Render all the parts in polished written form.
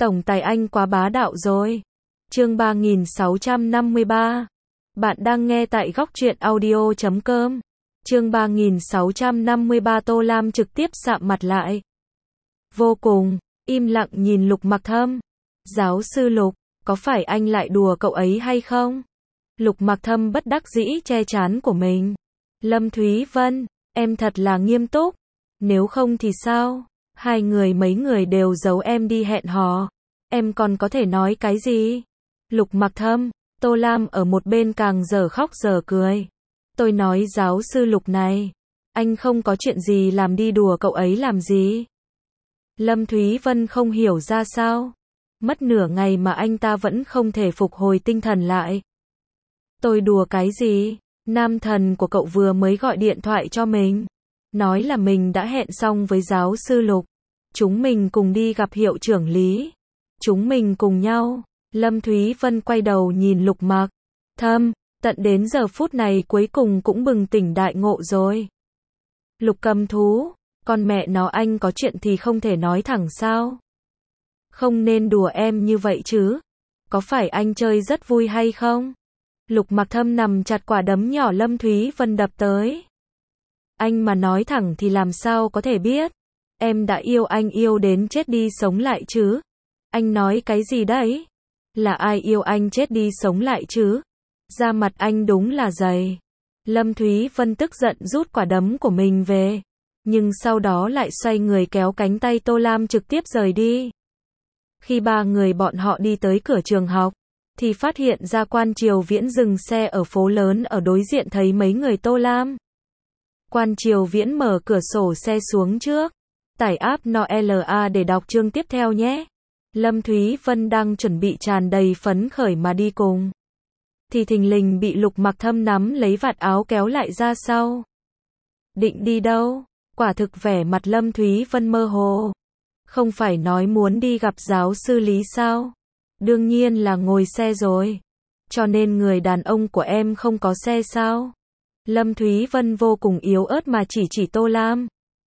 Tổng tài anh quá bá đạo rồi. Chương 3653. Bạn đang nghe tại góc truyện audio.com. Chương 3653 Tô Lam trực tiếp sạm mặt lại. Vô cùng, im lặng nhìn Lục Mặc Thâm. Giáo sư Lục, có phải anh lại đùa cậu ấy hay không? Lục Mặc Thâm bất đắc dĩ che trán của mình. Lâm Thúy Vân, em thật là nghiêm túc. Nếu không thì sao? Hai người mấy người đều giấu em đi hẹn hò. Em còn có thể nói cái gì? Lục Mặc Thâm, Tô Lam ở một bên càng giờ khóc giờ cười. Tôi nói giáo sư Lục này, anh không có chuyện gì làm đi đùa cậu ấy làm gì? Lâm Thúy Vân không hiểu ra sao. Mất nửa ngày mà anh ta vẫn không thể phục hồi tinh thần lại. Tôi đùa cái gì? Nam thần của cậu vừa mới gọi điện thoại cho mình. Nói là mình đã hẹn xong với giáo sư Lục. Chúng mình cùng đi gặp hiệu trưởng Lý. Chúng mình cùng nhau. Lâm Thúy Vân quay đầu nhìn Lục Mặc Thâm. Tận đến giờ phút này cuối cùng cũng bừng tỉnh đại ngộ rồi. Lục Cầm Thú. Con mẹ nó, anh có chuyện thì không thể nói thẳng sao? Không nên đùa em như vậy chứ. Có phải anh chơi rất vui hay không? Lục Mặc Thâm nằm chặt quả đấm nhỏ Lâm Thúy Vân đập tới. Anh mà nói thẳng thì làm sao có thể biết? Em đã yêu anh yêu đến chết đi sống lại chứ? Anh nói cái gì đấy? Là ai yêu anh chết đi sống lại chứ? Da mặt anh đúng là dày. Lâm Thúy Vân tức giận rút quả đấm của mình về. Nhưng sau đó lại xoay người kéo cánh tay Tô Lam trực tiếp rời đi. Khi ba người bọn họ đi tới cửa trường học, thì phát hiện ra Quan Triều Viễn dừng xe ở phố lớn ở đối diện thấy mấy người Tô Lam. Quan Triều Viễn mở cửa sổ xe xuống trước. Tải app NOLA để đọc chương tiếp theo nhé. Lâm Thúy Vân đang chuẩn bị tràn đầy phấn khởi mà đi cùng. Thì thình lình bị Lục Mặc Thâm nắm lấy vạt áo kéo lại ra sau. Định đi đâu? Quả thực vẻ mặt Lâm Thúy Vân mơ hồ. Không phải nói muốn đi gặp giáo sư Lý sao? Đương nhiên là ngồi xe rồi. Cho nên người đàn ông của em không có xe sao? Lâm Thúy Vân vô cùng yếu ớt mà chỉ Tô Lam.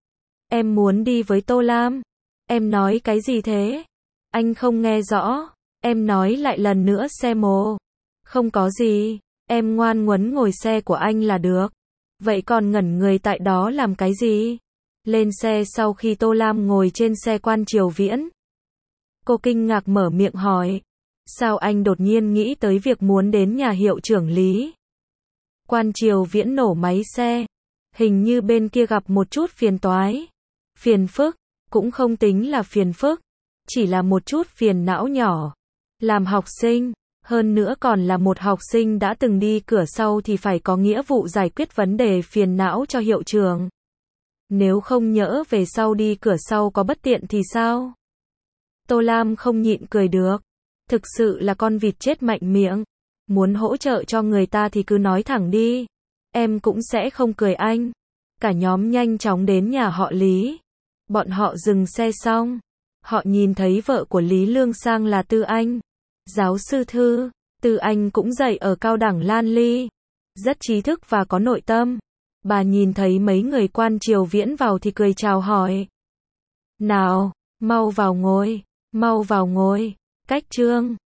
Em muốn đi với Tô Lam. Em nói cái gì thế? Anh không nghe rõ. Em nói lại lần nữa xe mồ. Không có gì. Em ngoan ngoãn ngồi xe của anh là được. Vậy còn ngẩn người tại đó làm cái gì? Lên xe. Sau khi Tô Lam ngồi trên xe Quan Triều Viễn, cô kinh ngạc mở miệng hỏi. Sao anh đột nhiên nghĩ tới việc muốn đến nhà hiệu trưởng Lý? Quan Triều Viễn nổ máy xe. Hình như bên kia gặp một chút phiền toái. Phiền phức, cũng không tính là phiền phức. Chỉ là một chút phiền não nhỏ. Làm học sinh, hơn nữa còn là một học sinh đã từng đi cửa sau thì phải có nghĩa vụ giải quyết vấn đề phiền não cho hiệu trưởng. Nếu không nhỡ về sau đi cửa sau có bất tiện thì sao? Tô Lam không nhịn cười được. Thực sự là con vịt chết mạnh miệng. Muốn hỗ trợ cho người ta thì cứ nói thẳng đi. Em cũng sẽ không cười anh. Cả nhóm nhanh chóng đến nhà họ Lý. Bọn họ dừng xe xong. Họ nhìn thấy vợ của Lý Lương Sang là Tư Anh. Giáo sư Thư. Tư Anh cũng dạy ở cao đẳng Lan Ly. Rất trí thức và có nội tâm. Bà nhìn thấy mấy người Quan Triều Viễn vào thì cười chào hỏi. Nào, mau vào ngồi. Mau vào ngồi. Cách Trương.